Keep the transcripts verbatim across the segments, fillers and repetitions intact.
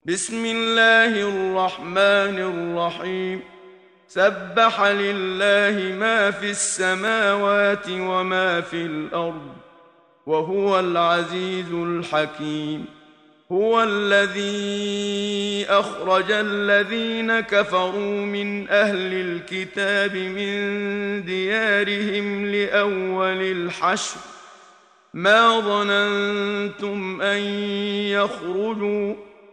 بسم الله الرحمن الرحيم. سبح لله ما في السماوات وما في الأرض وهو العزيز الحكيم. هو الذي أخرج الذين كفروا من أهل الكتاب من ديارهم لأول الحشر ما ظننتم أن يخرجوا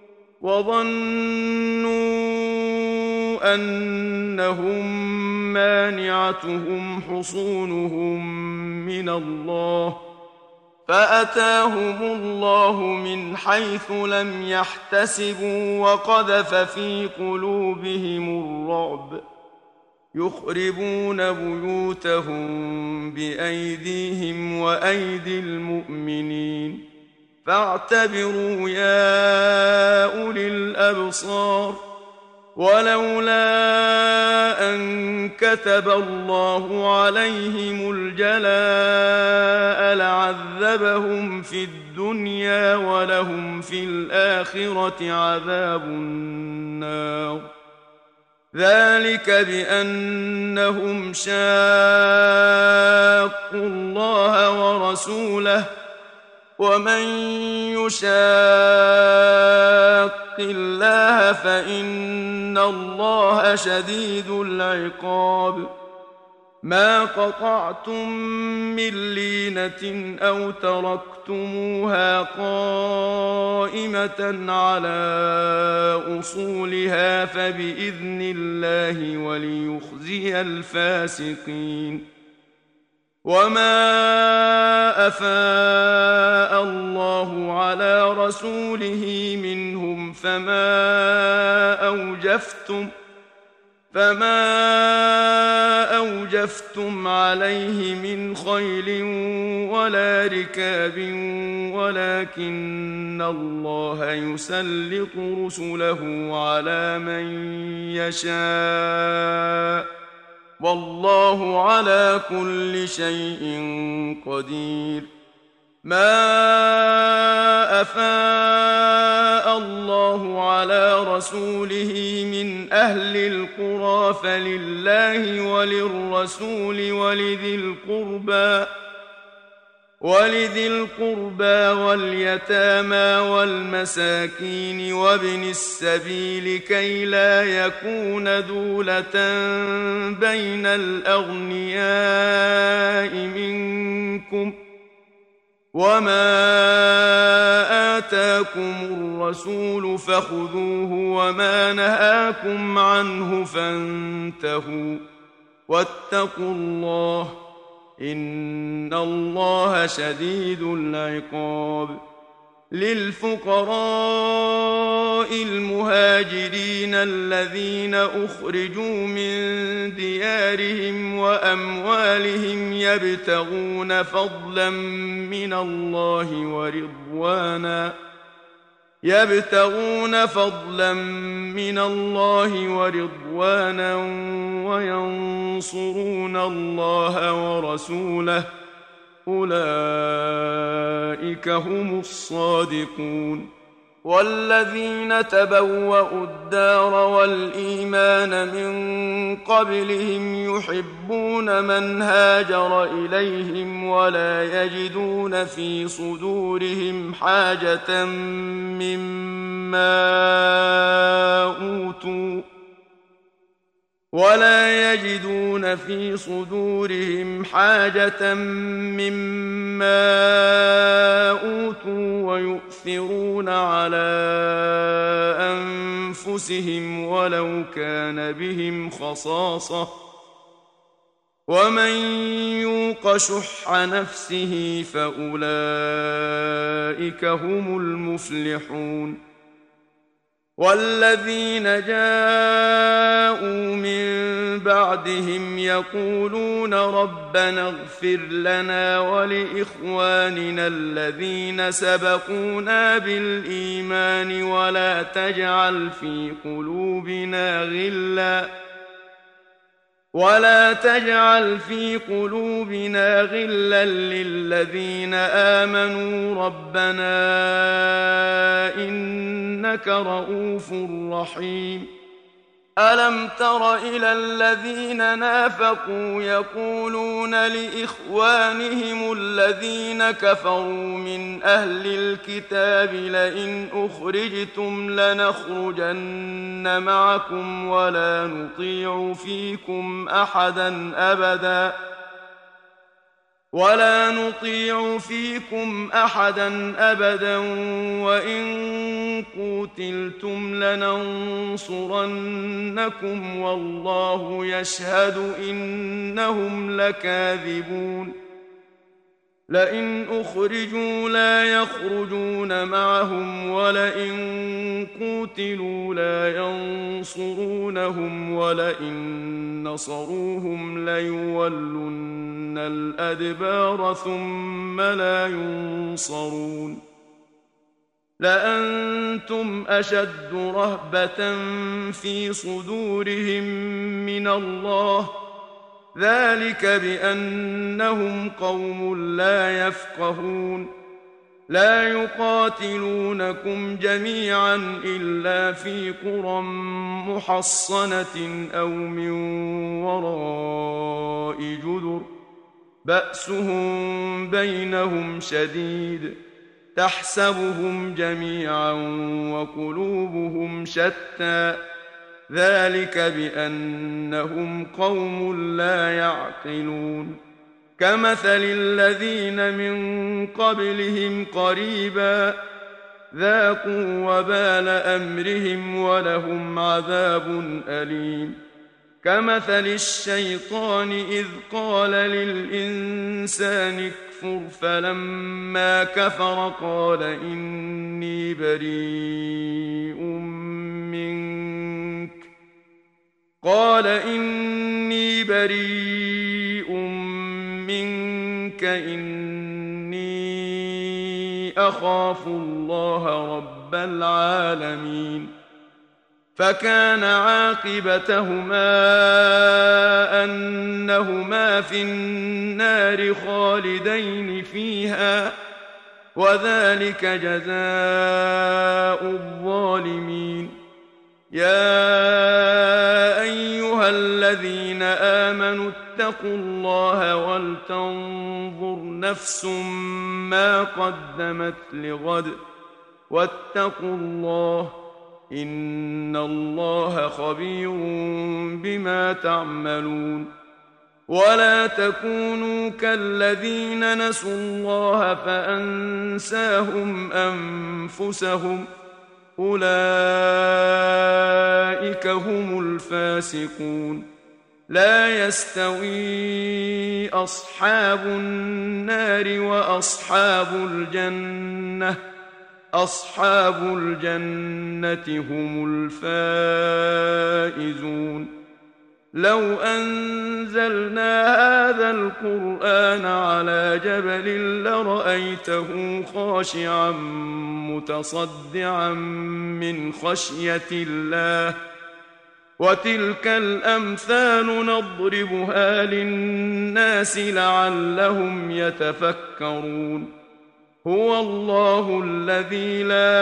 وظنوا أنهم مانعتهم حصونهم من الله فأتاهم الله من حيث لم يحتسبوا وقذف في قلوبهم الرعب يخربون بيوتهم بأيديهم وأيدي المؤمنين فاعتبروا يا أولي الأبصار. ولولا أن كتب الله عليهم الجلاء لعذبهم في الدنيا ولهم في الآخرة عذاب النار. ذلك بأنهم شاقوا الله ورسوله ومن يشاق الله فإن الله شديد العقاب. ما قطعتم من لينة أو تركتموها قائمة على أصولها فبإذن الله وليخزي الفاسقين. وما أفاء الله على رسوله منهم فما أوجفتم فما أوجفتم عليه من خيل ولا ركاب ولكن الله يسلط رسله على من يشاء والله على كل شيء قدير. ما أفاء الله على رسوله من أهل القرى فلله وللرسول ولذي القربى ولذي القربى واليتامى والمساكين وابن السبيل كي لا يكون دولة بين الأغنياء منكم. وما آتاكم الرسول فخذوه وما نهاكم عنه فانتهوا واتقوا الله إن الله شديد العقاب. للفقراء المهاجرين الذين أخرجوا من ديارهم وأموالهم يبتغون فضلا من الله ورضوانا يبتغون فضلا من الله ورضوانا وينصرون الله ورسوله أولئك هم الصادقون. والذين تبوأوا الدار والإيمان من قبلهم يحبون من هاجر إليهم ولا يجدون في صدورهم حاجة مما أوتوا ولا يجدون في صدورهم حاجة مما أوتوا ويؤثرون على أنفسهم ولو كان بهم خصاصة ومن يوق شح نفسه فأولئك هم المفلحون. والذين جاءوا من بعدهم يقولون ربنا اغفر لنا ولإخواننا الذين سبقونا بالإيمان ولا تجعل في قلوبنا غلا ولا تجعل في قلوبنا غلا للذين آمنوا ربنا إنك رؤوف رحيم. ألم تر إلى الذين نافقوا يقولون لإخوانهم الذين كفروا من أهل الكتاب لئن أخرجتم لنخرجن معكم ولا نطيع فيكم أحدا أبدا ولا نطيع فيكم أحدا أبدا وإن قوتلتم لننصرنكم والله يشهد إنهم لكاذبون. لئن أخرجوا لا يخرجون معهم ولئن قوتلوا لا ينصرونهم ولئن نصروهم ليولن الأدبار ثم لا ينصرون. لأنتم أشد رهبة في صدورهم من الله ذلك بأنهم قوم لا يفقهون. لا يقاتلونكم جميعا إلا في قرى محصنة أو من وراء جدر بأسهم بينهم شديد تحسبهم جميعا وقلوبهم شتى ذلك بأنهم قوم لا يعقلون. كمثل الذين من قبلهم قريبا ذاقوا وبال أمرهم ولهم عذاب أليم. كمثل الشيطان إذ قال للإنسان اكفر فلما كفر قال إني بريء منك قال إني بريء منك إني أخاف الله رب العالمين. فكان عاقبتهما أنهما في النار خالدين فيها وذلك جزاء الظالمين. يا أيها الذين آمنوا اتقوا الله ولتنظر نفس ما قدمت لغد واتقوا الله إن الله خبير بما تعملون. ولا تكونوا كالذين نسوا الله فأنساهم أنفسهم أولئك هم الفاسقون. لا يستوي أصحاب النار وأصحاب الجنة أصحاب الجنة هم الفائزون. لو أنزلنا هذا القرآن على جبل لرأيته خاشعا متصدعا من خشية الله وتلك الأمثال نضربها للناس لعلهم يتفكرون. هو الله الذي لا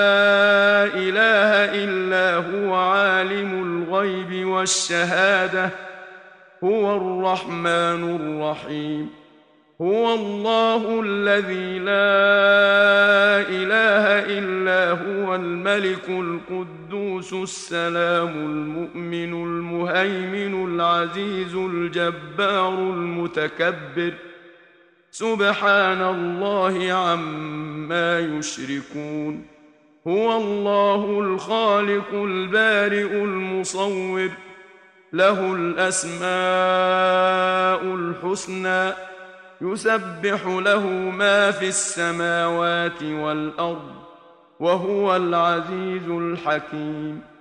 إله إلا هو عالم الغيب والشهادة هو الرحمن الرحيم. هو الله الذي لا إله إلا هو الملك القدوس السلام المؤمن المهيمن العزيز الجبار المتكبر سبحان الله عما يشركون. هو الله الخالق البارئ المصور له الأسماء الحسنى يسبح له ما في السماوات والأرض وهو العزيز الحكيم.